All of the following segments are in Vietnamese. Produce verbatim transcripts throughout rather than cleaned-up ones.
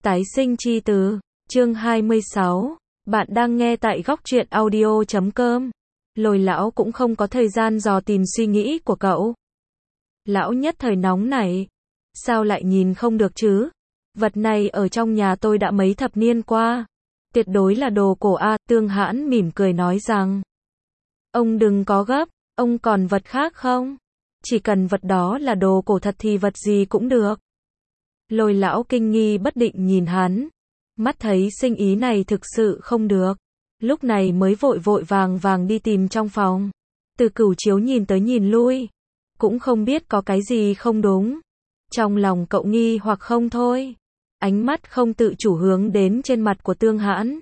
Tái sinh chi từ, chương hai mươi sáu, bạn đang nghe tại góc truyện audio chấm com. Lôi lão cũng không có thời gian dò tìm suy nghĩ của cậu. Lão nhất thời nóng nảy. Sao lại nhìn không được chứ? Vật này ở trong nhà tôi đã mấy thập niên qua. Tuyệt đối là đồ cổ a. Tương Hãn mỉm cười nói rằng. Ông đừng có gấp, ông còn vật khác không? Chỉ cần vật đó là đồ cổ thật thì vật gì cũng được. Lôi lão kinh nghi bất định nhìn hắn. Mắt thấy sinh ý này thực sự không được. Lúc này mới vội vội vàng vàng đi tìm trong phòng. Từ Cửu Chiếu nhìn tới nhìn lui. Cũng không biết có cái gì không đúng. Trong lòng cậu nghi hoặc không thôi. Ánh mắt không tự chủ hướng đến trên mặt của Tương Hãn.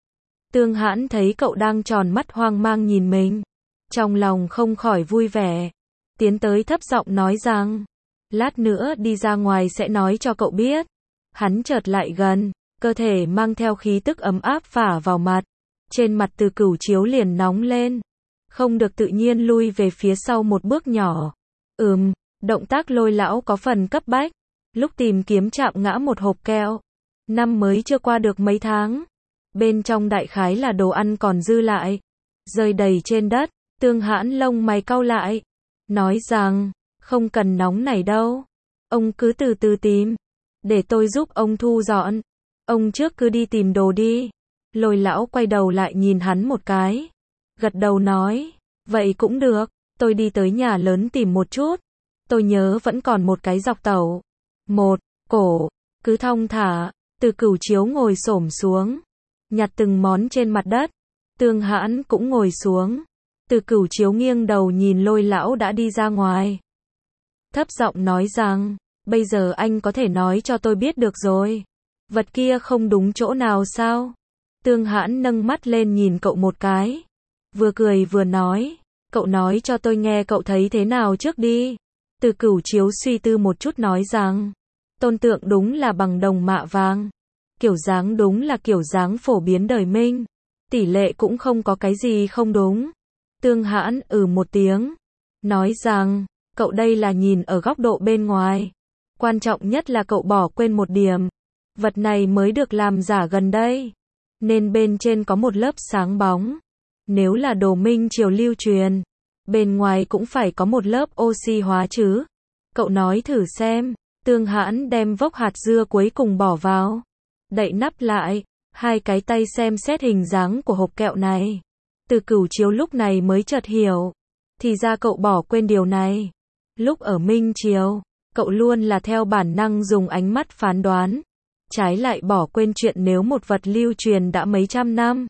Tương Hãn thấy cậu đang tròn mắt hoang mang nhìn mình. Trong lòng không khỏi vui vẻ. Tiến tới thấp giọng nói rằng. Lát nữa đi ra ngoài sẽ nói cho cậu biết. Hắn chợt lại gần. Cơ thể mang theo khí tức ấm áp phả vào mặt. Trên mặt Từ Cửu Chiếu liền nóng lên. Không được tự nhiên lui về phía sau một bước nhỏ. Ừm, động tác Lôi lão có phần cấp bách. Lúc tìm kiếm chạm ngã một hộp kẹo. Năm mới chưa qua được mấy tháng. Bên trong đại khái là đồ ăn còn dư lại. Rơi đầy trên đất. Tương Hãn lông mày cau lại. Nói rằng, không cần nóng này đâu. Ông cứ từ từ tìm. Để tôi giúp ông thu dọn. Ông trước cứ đi tìm đồ đi. Lôi lão quay đầu lại nhìn hắn một cái. Gật đầu nói. Vậy cũng được. Tôi đi tới nhà lớn tìm một chút. Tôi nhớ vẫn còn một cái dọc tẩu. Một, cổ. Cứ thong thả. Từ Cửu Chiếu ngồi xổm xuống. Nhặt từng món trên mặt đất. Tương Hãn cũng ngồi xuống. Từ Cửu Chiếu nghiêng đầu nhìn Lôi lão đã đi ra ngoài. Thấp giọng nói rằng. Bây giờ anh có thể nói cho tôi biết được rồi. Vật kia không đúng chỗ nào sao? Tương Hãn nâng mắt lên nhìn cậu một cái. Vừa cười vừa nói. Cậu nói cho tôi nghe cậu thấy thế nào trước đi. Từ Cửu Chiếu suy tư một chút nói rằng. Tôn tượng đúng là bằng đồng mạ vàng. Kiểu dáng đúng là kiểu dáng phổ biến đời Minh. Tỷ lệ cũng không có cái gì không đúng. Tương Hãn ừ một tiếng. Nói rằng. Cậu đây là nhìn ở góc độ bên ngoài. Quan trọng nhất là cậu bỏ quên một điểm. Vật này mới được làm giả gần đây. Nên bên trên có một lớp sáng bóng. Nếu là đồ Minh triều lưu truyền. Bên ngoài cũng phải có một lớp oxy hóa chứ. Cậu nói thử xem. Tương Hãn đem vốc hạt dưa cuối cùng bỏ vào. Đậy nắp lại. Hai cái tay xem xét hình dáng của hộp kẹo này. Từ Cửu Chiếu lúc này mới chợt hiểu. Thì ra cậu bỏ quên điều này. Lúc ở Minh triều. Cậu luôn là theo bản năng dùng ánh mắt phán đoán. Trái lại bỏ quên chuyện nếu một vật lưu truyền đã mấy trăm năm.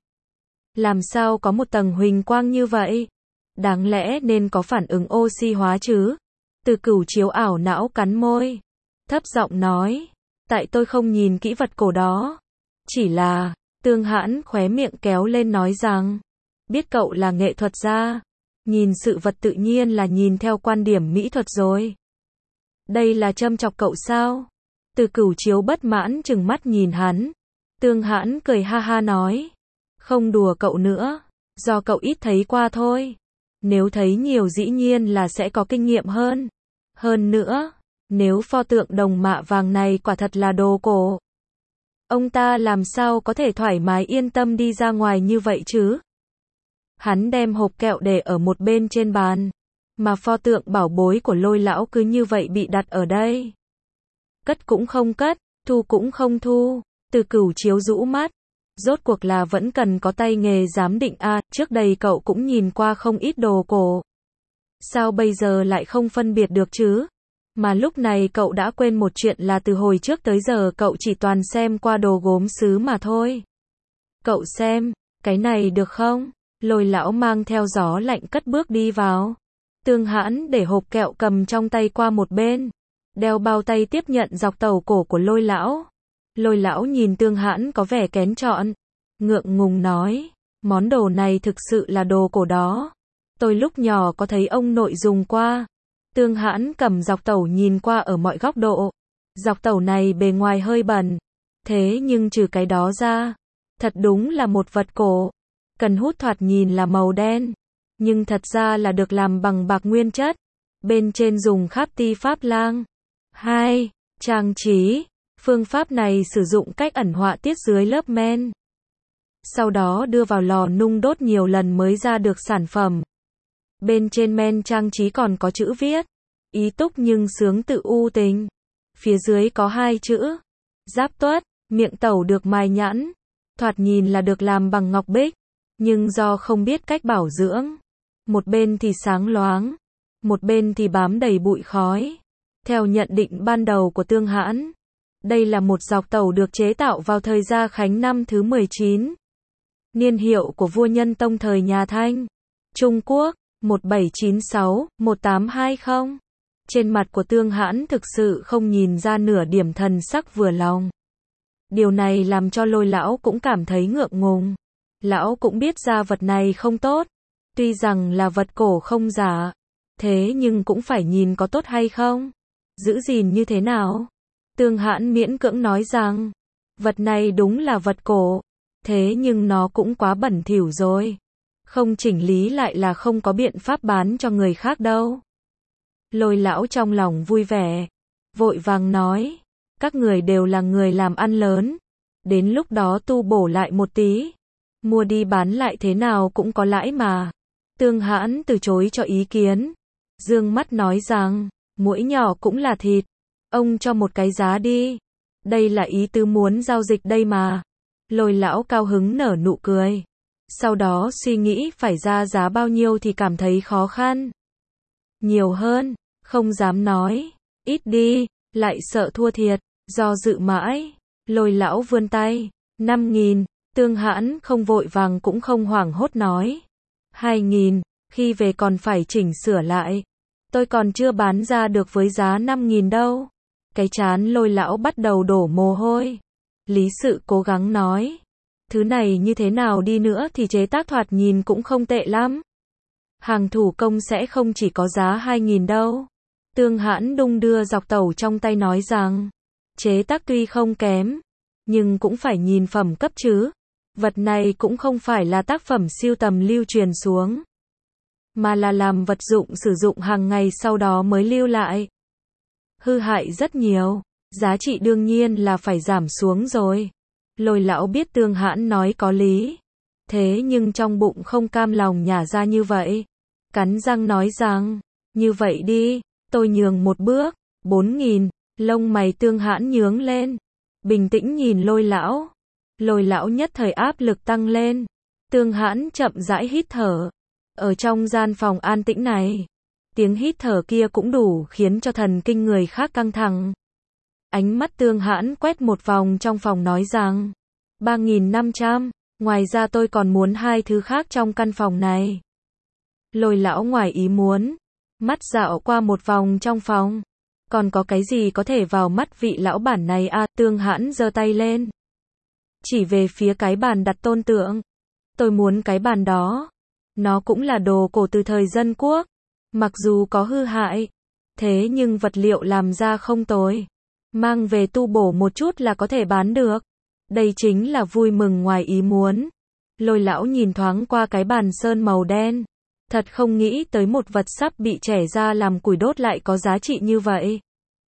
Làm sao có một tầng huỳnh quang như vậy? Đáng lẽ nên có phản ứng oxy hóa chứ? Từ Cửu Chiếu ảo não cắn môi. Thấp giọng nói. Tại tôi không nhìn kỹ vật cổ đó. Chỉ là, Tương Hãn khóe miệng kéo lên nói rằng. Biết cậu là nghệ thuật gia. Nhìn sự vật tự nhiên là nhìn theo quan điểm mỹ thuật rồi. Đây là châm chọc cậu sao? Từ Cửu Chiếu bất mãn chừng mắt nhìn hắn. Tương Hãn cười ha ha nói. Không đùa cậu nữa. Do cậu ít thấy qua thôi. Nếu thấy nhiều dĩ nhiên là sẽ có kinh nghiệm hơn. Hơn nữa, nếu pho tượng đồng mạ vàng này quả thật là đồ cổ. Ông ta làm sao có thể thoải mái yên tâm đi ra ngoài như vậy chứ? Hắn đem hộp kẹo để ở một bên trên bàn. Mà pho tượng bảo bối của Lôi lão cứ như vậy bị đặt ở đây. Cất cũng không cất, thu cũng không thu. Từ Cửu Chiếu rũ mắt. Rốt cuộc là vẫn cần có tay nghề giám định a. À, trước đây cậu cũng nhìn qua không ít đồ cổ. Sao bây giờ lại không phân biệt được chứ? Mà lúc này cậu đã quên một chuyện là từ hồi trước tới giờ cậu chỉ toàn xem qua đồ gốm sứ mà thôi. Cậu xem, cái này được không? Lôi lão mang theo gió lạnh cất bước đi vào. Tương Hãn để hộp kẹo cầm trong tay qua một bên. Đeo bao tay tiếp nhận dọc tàu cổ của Lôi lão. Lôi lão nhìn Tương Hãn có vẻ kén chọn. Ngượng ngùng nói. Món đồ này thực sự là đồ cổ đó. Tôi lúc nhỏ có thấy ông nội dùng qua. Tương Hãn cầm dọc tàu nhìn qua ở mọi góc độ. Dọc tàu này bề ngoài hơi bẩn. Thế nhưng trừ cái đó ra. Thật đúng là một vật cổ. Cần hút thoạt nhìn là màu đen. Nhưng thật ra là được làm bằng bạc nguyên chất. Bên trên dùng kháp ti pháp lang. Hai. Trang trí. Phương pháp này sử dụng cách ẩn họa tiết dưới lớp men. Sau đó đưa vào lò nung đốt nhiều lần mới ra được sản phẩm. Bên trên men trang trí còn có chữ viết, ý túc nhưng sướng tự u tình. Phía dưới có hai chữ, giáp tuất, miệng tẩu được mài nhẵn. Thoạt nhìn là được làm bằng ngọc bích, nhưng do không biết cách bảo dưỡng. Một bên thì sáng loáng, một bên thì bám đầy bụi khói. Theo nhận định ban đầu của Tương Hãn, đây là một dọc tàu được chế tạo vào thời Gia Khánh năm thứ mười chín. Niên hiệu của vua Nhân Tông thời nhà Thanh, Trung Quốc, một bảy chín sáu đến một tám hai không. Trên mặt của Tương Hãn thực sự không nhìn ra nửa điểm thần sắc vừa lòng. Điều này làm cho Lôi lão cũng cảm thấy ngượng ngùng. Lão cũng biết ra vật này không tốt. Tuy rằng là vật cổ không giả, thế nhưng cũng phải nhìn có tốt hay không, giữ gìn như thế nào. Tương Hãn miễn cưỡng nói rằng, vật này đúng là vật cổ, thế nhưng nó cũng quá bẩn thỉu rồi. Không chỉnh lý lại là không có biện pháp bán cho người khác đâu. Lôi lão trong lòng vui vẻ, vội vàng nói, các người đều là người làm ăn lớn, đến lúc đó tu bổ lại một tí, mua đi bán lại thế nào cũng có lãi mà. Tương Hãn từ chối cho ý kiến, dương mắt nói rằng, muỗi nhỏ cũng là thịt, ông cho một cái giá đi, đây là ý tứ muốn giao dịch đây mà. Lôi lão cao hứng nở nụ cười, sau đó suy nghĩ phải ra giá bao nhiêu thì cảm thấy khó khăn. Nhiều hơn, không dám nói, ít đi, lại sợ thua thiệt, do dự mãi, Lôi lão vươn tay, năm nghìn, Tương Hãn không vội vàng cũng không hoảng hốt nói, hai nghìn, khi về còn phải chỉnh sửa lại, tôi còn chưa bán ra được với giá năm nghìn đâu. Cái trán Lôi lão bắt đầu đổ mồ hôi. Lý sự cố gắng nói, thứ này như thế nào đi nữa thì chế tác thoạt nhìn cũng không tệ lắm. Hàng thủ công sẽ không chỉ có giá hai nghìn đâu. Tương Hãn đung đưa dọc tẩu trong tay nói rằng, chế tác tuy không kém, nhưng cũng phải nhìn phẩm cấp chứ. Vật này cũng không phải là tác phẩm siêu tầm lưu truyền xuống, mà là làm vật dụng sử dụng hàng ngày sau đó mới lưu lại. Hư hại rất nhiều, giá trị đương nhiên là phải giảm xuống rồi. Lôi lão biết Tương Hãn nói có lý, thế nhưng trong bụng không cam lòng nhả ra như vậy. Cắn răng nói rằng, như vậy đi, tôi nhường một bước, bốn nghìn, lông mày Tương Hãn nhướng lên, bình tĩnh nhìn Lôi lão. Lôi lão nhất thời áp lực tăng lên. Tương Hãn chậm rãi hít thở. Ở trong gian phòng an tĩnh này, tiếng hít thở kia cũng đủ khiến cho thần kinh người khác căng thẳng. Ánh mắt Tương Hãn quét một vòng trong phòng nói rằng, ba nghìn năm trăm, ngoài ra tôi còn muốn hai thứ khác trong căn phòng này. Lôi lão ngoài ý muốn, mắt dạo qua một vòng trong phòng. Còn có cái gì có thể vào mắt vị lão bản này à? Tương Hãn giơ tay lên, chỉ về phía cái bàn đặt tôn tượng. Tôi muốn cái bàn đó. Nó cũng là đồ cổ từ thời Dân Quốc. Mặc dù có hư hại, thế nhưng vật liệu làm ra không tồi. Mang về tu bổ một chút là có thể bán được. Đây chính là vui mừng ngoài ý muốn. Lôi lão nhìn thoáng qua cái bàn sơn màu đen. Thật không nghĩ tới một vật sắp bị trẻ ra làm củi đốt lại có giá trị như vậy.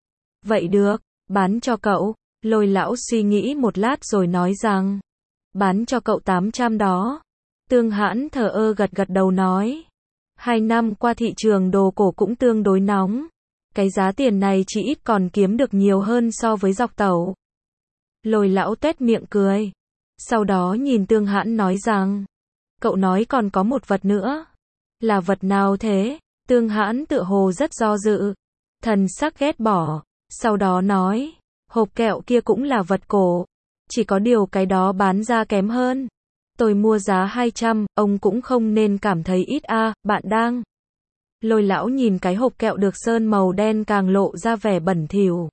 Vậy được, bán cho cậu. Lôi lão suy nghĩ một lát rồi nói rằng, bán cho cậu tám trăm đó. Tương Hãn thờ ơ gật gật đầu nói, hai năm qua thị trường đồ cổ cũng tương đối nóng. Cái giá tiền này chỉ ít còn kiếm được nhiều hơn so với dọc tẩu. Lôi lão tuét miệng cười. Sau đó nhìn Tương Hãn nói rằng, cậu nói còn có một vật nữa. Là vật nào thế? Tương Hãn tựa hồ rất do dự, thần sắc ghét bỏ. Sau đó nói, hộp kẹo kia cũng là vật cổ, chỉ có điều cái đó bán ra kém hơn. Tôi mua giá hai trăm, ông cũng không nên cảm thấy ít a, à, bạn đang. Lôi lão nhìn cái hộp kẹo được sơn màu đen càng lộ ra vẻ bẩn thỉu.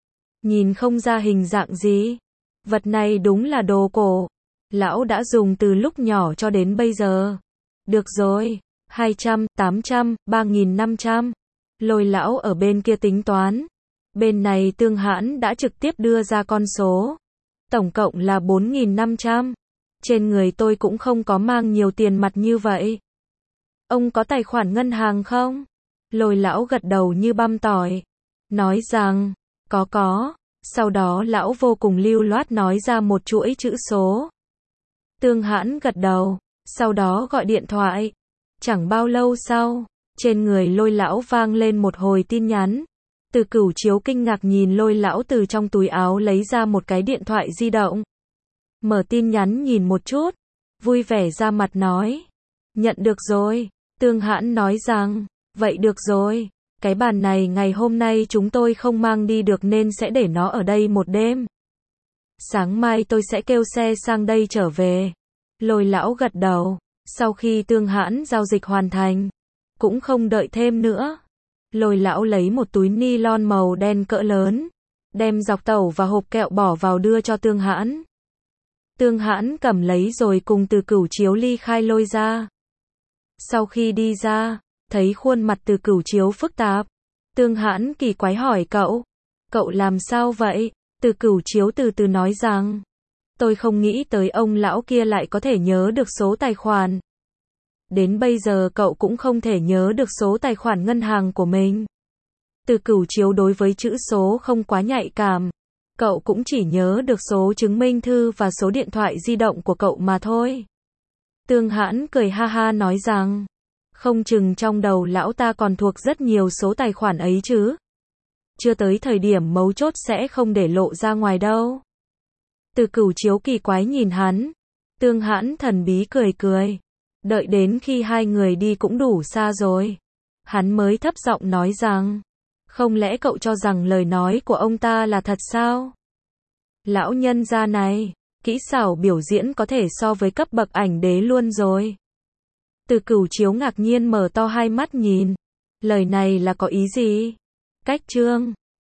Nhìn không ra hình dạng gì. Vật này đúng là đồ cổ. Lão đã dùng từ lúc nhỏ cho đến bây giờ. Được rồi, hai trăm, tám trăm, ba nghìn năm trăm. Lôi lão ở bên kia tính toán. Bên này Tương Hãn đã trực tiếp đưa ra con số. Tổng cộng là bốn nghìn năm trăm. Trên người tôi cũng không có mang nhiều tiền mặt như vậy. Ông có tài khoản ngân hàng không? Lôi lão gật đầu như băm tỏi. Nói rằng, có có. Sau đó lão vô cùng lưu loát nói ra một chuỗi chữ số. Tương Hãn gật đầu, sau đó gọi điện thoại. Chẳng bao lâu sau, trên người Lôi lão vang lên một hồi tin nhắn. Từ Cửu Chiếu kinh ngạc nhìn Lôi lão từ trong túi áo lấy ra một cái điện thoại di động. Mở tin nhắn nhìn một chút, vui vẻ ra mặt nói. Nhận được rồi. Tương Hãn nói rằng, vậy được rồi, cái bàn này ngày hôm nay chúng tôi không mang đi được nên sẽ để nó ở đây một đêm. Sáng mai tôi sẽ kêu xe sang đây trở về. Lôi lão gật đầu, sau khi Tương Hãn giao dịch hoàn thành, cũng không đợi thêm nữa. Lôi lão lấy một túi ni lon màu đen cỡ lớn, đem dọc tẩu và hộp kẹo bỏ vào đưa cho Tương Hãn. Tương Hãn cầm lấy rồi cùng Từ Cửu Chiếu ly khai Lôi ra. Sau khi đi ra, thấy khuôn mặt Từ Cửu Chiếu phức tạp. Tương Hãn kỳ quái hỏi cậu, cậu làm sao vậy? Từ Cửu Chiếu từ từ nói rằng, tôi không nghĩ tới ông lão kia lại có thể nhớ được số tài khoản. Đến bây giờ cậu cũng không thể nhớ được số tài khoản ngân hàng của mình. Từ Cửu Chiếu đối với chữ số không quá nhạy cảm. Cậu cũng chỉ nhớ được số chứng minh thư và số điện thoại di động của cậu mà thôi. Tương Hãn cười ha ha nói rằng, không chừng trong đầu lão ta còn thuộc rất nhiều số tài khoản ấy chứ. Chưa tới thời điểm mấu chốt sẽ không để lộ ra ngoài đâu. Từ Cửu Chiếu kỳ quái nhìn hắn. Tương Hãn thần bí cười cười. Đợi đến khi hai người đi cũng đủ xa rồi, hắn mới thấp giọng nói rằng, không lẽ cậu cho rằng lời nói của ông ta là thật sao? Lão nhân gia này, kỹ xảo biểu diễn có thể so với cấp bậc ảnh đế luôn rồi. Từ Cửu Chiếu ngạc nhiên mở to hai mắt nhìn. Lời này là có ý gì? Cách chương